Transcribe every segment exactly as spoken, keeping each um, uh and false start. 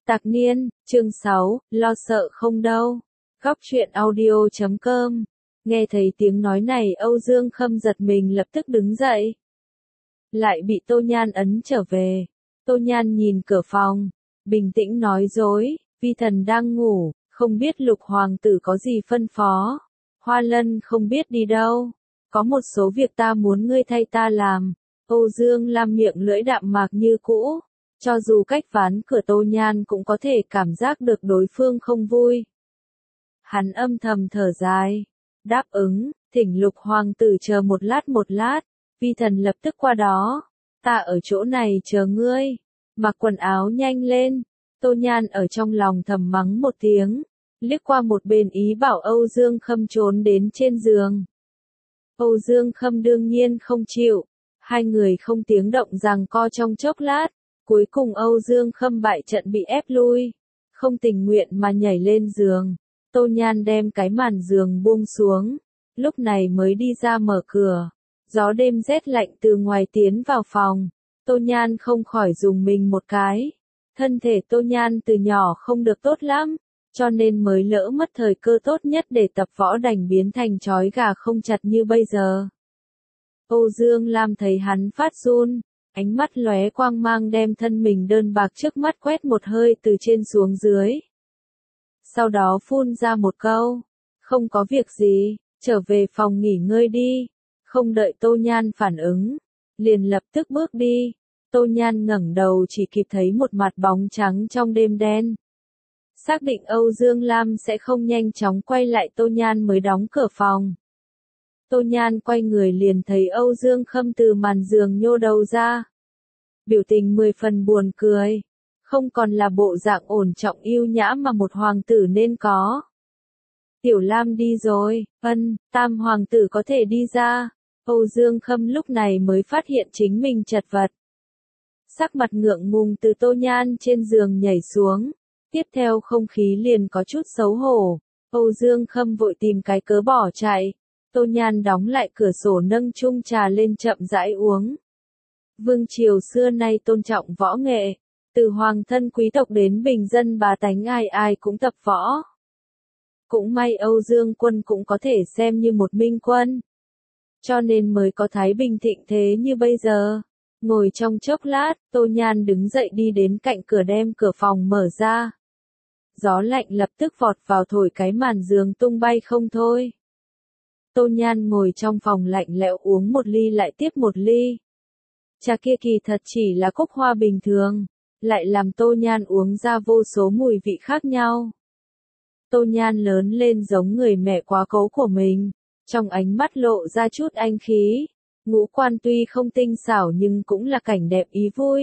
Tạc Niên, chương sáu, lo sợ không đâu. Góc truyện audio chấm com. Nghe thấy tiếng nói này Âu Dương Khâm giật mình lập tức đứng dậy. Lại bị Tô Nhan ấn trở về. Tô Nhan nhìn cửa phòng, bình tĩnh nói dối, vi thần đang ngủ, không biết Lục Hoàng tử có gì phân phó. Hoa Lân không biết đi đâu, có một số việc ta muốn ngươi thay ta làm. Âu Dương Lam miệng lưỡi đạm mạc như cũ. Cho dù cách ván cửa Tô Nhan cũng có thể cảm giác được đối phương không vui. Hắn âm thầm thở dài, đáp ứng, thỉnh Lục Hoàng tử chờ một lát một lát, vi thần lập tức qua đó, ta ở chỗ này chờ ngươi, mặc quần áo nhanh lên. Tô Nhan ở trong lòng thầm mắng một tiếng, liếc qua một bên ý bảo Âu Dương Khâm trốn đến trên giường. Âu Dương Khâm đương nhiên không chịu, hai người không tiếng động giằng co trong chốc lát. Cuối cùng Âu Dương Khâm bại trận bị ép lui, không tình nguyện mà nhảy lên giường. Tô Nhan đem cái màn giường buông xuống, lúc này mới đi ra mở cửa. Gió đêm rét lạnh từ ngoài tiến vào phòng, Tô Nhan không khỏi dùng mình một cái. Thân thể Tô Nhan từ nhỏ không được tốt lắm, cho nên mới lỡ mất thời cơ tốt nhất để tập võ đành biến thành trói gà không chặt như bây giờ. Âu Dương Lam thấy hắn phát run. Ánh mắt lóe quang mang đem thân mình đơn bạc trước mắt quét một hơi từ trên xuống dưới. Sau đó phun ra một câu, không có việc gì, trở về phòng nghỉ ngơi đi. Không đợi Tô Nhan phản ứng, liền lập tức bước đi. Tô Nhan ngẩng đầu chỉ kịp thấy một mặt bóng trắng trong đêm đen. Xác định Âu Dương Lam sẽ không nhanh chóng quay lại, Tô Nhan mới đóng cửa phòng. Tô Nhan quay người liền thấy Âu Dương Khâm từ màn giường nhô đầu ra. Biểu tình mười phần buồn cười, không còn là bộ dạng ổn trọng yêu nhã mà một hoàng tử nên có. Tiểu Lam đi rồi, ân, tam hoàng tử có thể đi ra. Âu Dương Khâm lúc này mới phát hiện chính mình chật vật. Sắc mặt ngượng ngùng từ Tô Nhan trên giường nhảy xuống, tiếp theo không khí liền có chút xấu hổ. Âu Dương Khâm vội tìm cái cớ bỏ chạy. Tô Nhan đóng lại cửa sổ nâng chung trà lên chậm rãi uống. Vương triều xưa nay tôn trọng võ nghệ, từ hoàng thân quý tộc đến bình dân bá tánh ai ai cũng tập võ. Cũng may Âu Dương Quân cũng có thể xem như một minh quân, cho nên mới có thái bình thịnh thế như bây giờ. Ngồi trong chốc lát, Tô Nhan đứng dậy đi đến cạnh cửa đem cửa phòng mở ra. Gió lạnh lập tức vọt vào thổi cái màn giường tung bay không thôi. Tô Nhan ngồi trong phòng lạnh lẽo uống một ly lại tiếp một ly. Trà kia kỳ thật chỉ là cúc hoa bình thường, lại làm Tô Nhan uống ra vô số mùi vị khác nhau. Tô Nhan lớn lên giống người mẹ quá cố của mình, trong ánh mắt lộ ra chút anh khí, ngũ quan tuy không tinh xảo nhưng cũng là cảnh đẹp ý vui.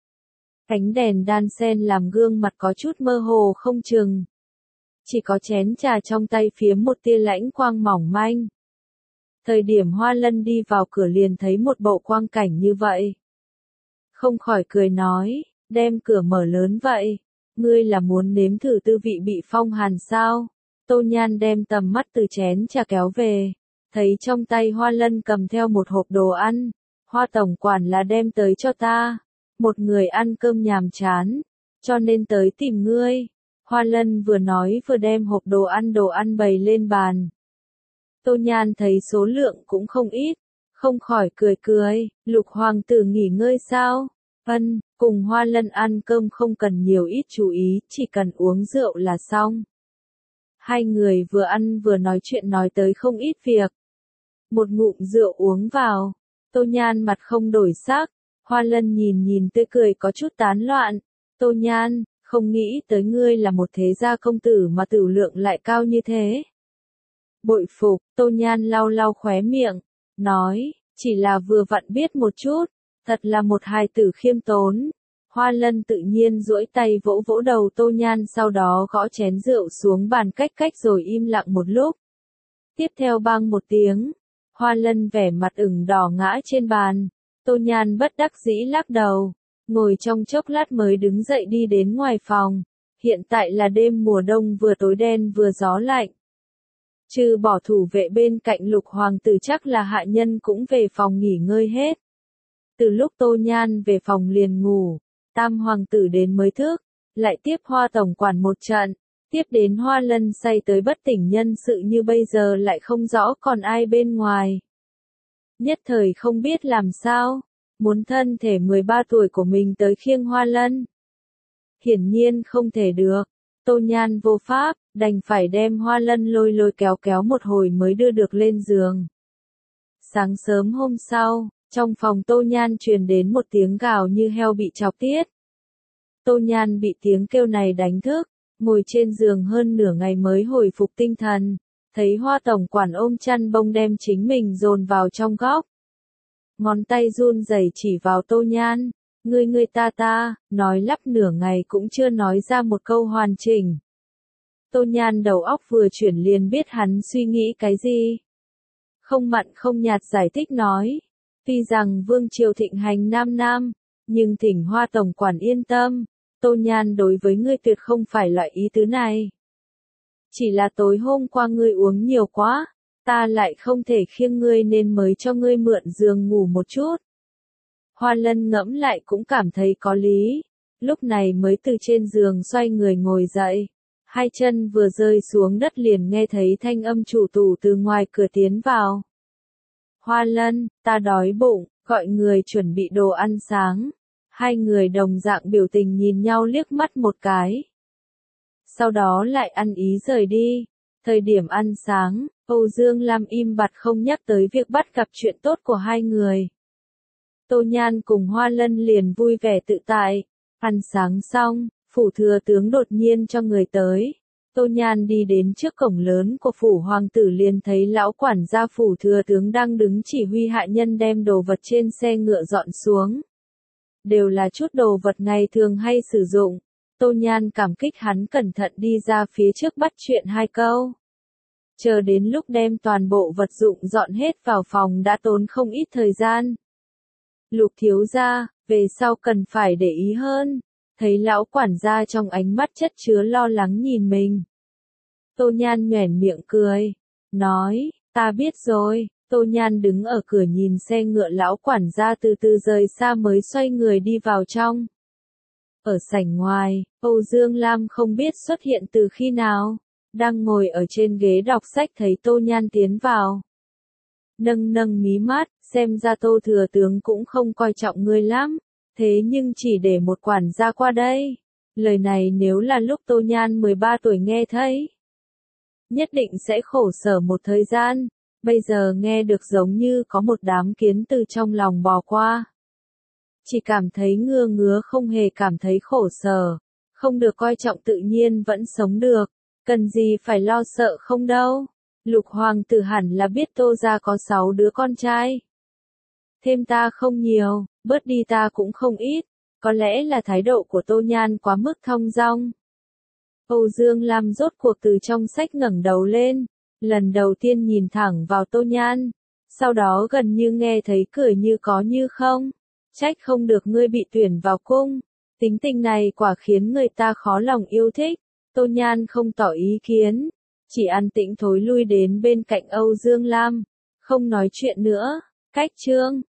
Ánh đèn đan sen làm gương mặt có chút mơ hồ không chừng. Chỉ có chén trà trong tay phiếm một tia lãnh quang mỏng manh. Thời điểm Hoa Lân đi vào cửa liền thấy một bộ quang cảnh như vậy. Không khỏi cười nói, đem cửa mở lớn vậy, ngươi là muốn nếm thử tư vị bị phong hàn sao? Tô Nhan đem tầm mắt từ chén trà kéo về, thấy trong tay Hoa Lân cầm theo một hộp đồ ăn, Hoa tổng quản là đem tới cho ta, một người ăn cơm nhàm chán, cho nên tới tìm ngươi. Hoa Lân vừa nói vừa đem hộp đồ ăn đồ ăn bày lên bàn. Tô Nhan thấy số lượng cũng không ít, không khỏi cười cười, Lục Hoàng tử nghỉ ngơi sao? Ân, cùng Hoa Lân ăn cơm không cần nhiều ít chú ý, chỉ cần uống rượu là xong. Hai người vừa ăn vừa nói chuyện nói tới không ít việc. Một ngụm rượu uống vào, Tô Nhan mặt không đổi sắc, Hoa Lân nhìn nhìn tươi cười có chút tán loạn. Tô Nhan, không nghĩ tới ngươi là một thế gia công tử mà tửu lượng lại cao như thế. Bội phục, Tô Nhan lau lau khóe miệng, nói, chỉ là vừa vặn biết một chút, thật là một hài tử khiêm tốn. Hoa Lân tự nhiên duỗi tay vỗ vỗ đầu Tô Nhan sau đó gõ chén rượu xuống bàn cách cách rồi im lặng một lúc. Tiếp theo bang một tiếng, Hoa Lân vẻ mặt ửng đỏ ngã trên bàn, Tô Nhan bất đắc dĩ lắc đầu, ngồi trong chốc lát mới đứng dậy đi đến ngoài phòng. Hiện tại là đêm mùa đông vừa tối đen vừa gió lạnh. Trừ bỏ thủ vệ bên cạnh Lục Hoàng tử chắc là hạ nhân cũng về phòng nghỉ ngơi hết. Từ lúc Tô Nhan về phòng liền ngủ, tam hoàng tử đến mới thức, lại tiếp Hoa tổng quản một trận, tiếp đến Hoa Lân say tới bất tỉnh nhân sự như bây giờ lại không rõ còn ai bên ngoài. Nhất thời không biết làm sao, muốn thân thể mười ba tuổi của mình tới khiêng Hoa Lân. Hiển nhiên không thể được, Tô Nhan vô pháp, đành phải đem Hoa Lân lôi lôi kéo kéo một hồi mới đưa được lên giường. Sáng sớm hôm sau, trong phòng Tô Nhan truyền đến một tiếng gào như heo bị chọc tiết. Tô Nhan bị tiếng kêu này đánh thức, ngồi trên giường hơn nửa ngày mới hồi phục tinh thần, thấy Hoa tổng quản ôm chăn bông đem chính mình dồn vào trong góc. Ngón tay run rẩy chỉ vào Tô Nhan, ngươi ngươi ta ta, nói lắp nửa ngày cũng chưa nói ra một câu hoàn chỉnh. Tô Nhan đầu óc vừa chuyển liền biết hắn suy nghĩ cái gì. Không mặn không nhạt giải thích nói, tuy rằng vương triều thịnh hành nam nam, nhưng thỉnh Hoa tổng quản yên tâm, Tô Nhan đối với ngươi tuyệt không phải loại ý tứ này. Chỉ là tối hôm qua ngươi uống nhiều quá, ta lại không thể khiêng ngươi nên mới cho ngươi mượn giường ngủ một chút. Hoa Lân ngẫm lại cũng cảm thấy có lý, lúc này mới từ trên giường xoay người ngồi dậy. Hai chân vừa rơi xuống đất liền nghe thấy thanh âm chủ tủ từ ngoài cửa tiến vào. Hoa Lân, ta đói bụng, gọi người chuẩn bị đồ ăn sáng. Hai người đồng dạng biểu tình nhìn nhau liếc mắt một cái. Sau đó lại ăn ý rời đi. Thời điểm ăn sáng, Âu Dương Lam im bặt không nhắc tới việc bắt gặp chuyện tốt của hai người. Tô Nhan cùng Hoa Lân liền vui vẻ tự tại. Ăn sáng xong, phủ thừa tướng đột nhiên cho người tới. Tô Nhan đi đến trước cổng lớn của phủ hoàng tử liền thấy lão quản gia phủ thừa tướng đang đứng chỉ huy hạ nhân đem đồ vật trên xe ngựa dọn xuống. Đều là chút đồ vật ngày thường hay sử dụng. Tô Nhan cảm kích hắn cẩn thận đi ra phía trước bắt chuyện hai câu. Chờ đến lúc đem toàn bộ vật dụng dọn hết vào phòng đã tốn không ít thời gian. Lục thiếu gia, về sau cần phải để ý hơn. Thấy lão quản gia trong ánh mắt chất chứa lo lắng nhìn mình. Tô Nhan nhoẻn miệng cười, nói, ta biết rồi. Tô Nhan đứng ở cửa nhìn xe ngựa lão quản gia từ từ rời xa mới xoay người đi vào trong. Ở sảnh ngoài, Âu Dương Lam không biết xuất hiện từ khi nào, đang ngồi ở trên ghế đọc sách thấy Tô Nhan tiến vào. Nâng nâng mí mắt, xem ra Tô thừa tướng cũng không coi trọng ngươi lắm, thế nhưng chỉ để một quản gia qua đây. Lời này nếu là lúc Tô Nhan mười ba tuổi nghe thấy, nhất định sẽ khổ sở một thời gian. Bây giờ nghe được giống như có một đám kiến từ trong lòng bò qua. Chỉ cảm thấy ngứa ngứa không hề cảm thấy khổ sở. Không được coi trọng tự nhiên vẫn sống được. Cần gì phải lo sợ không đâu. Lục hoàng tử hẳn là biết Tô gia có sáu đứa con trai. Thêm ta không nhiều, bớt đi ta cũng không ít. Có lẽ là thái độ của Tô Nhan quá mức thong dong. Âu Dương Lam rốt cuộc từ trong sách ngẩng đầu lên. Lần đầu tiên nhìn thẳng vào Tô Nhan, sau đó gần như nghe thấy cười như có như không. Trách không được ngươi bị tuyển vào cung, tính tình này quả khiến người ta khó lòng yêu thích. Tô Nhan không tỏ ý kiến, chỉ an tĩnh thối lui đến bên cạnh Âu Dương Lam, không nói chuyện nữa. Cách chương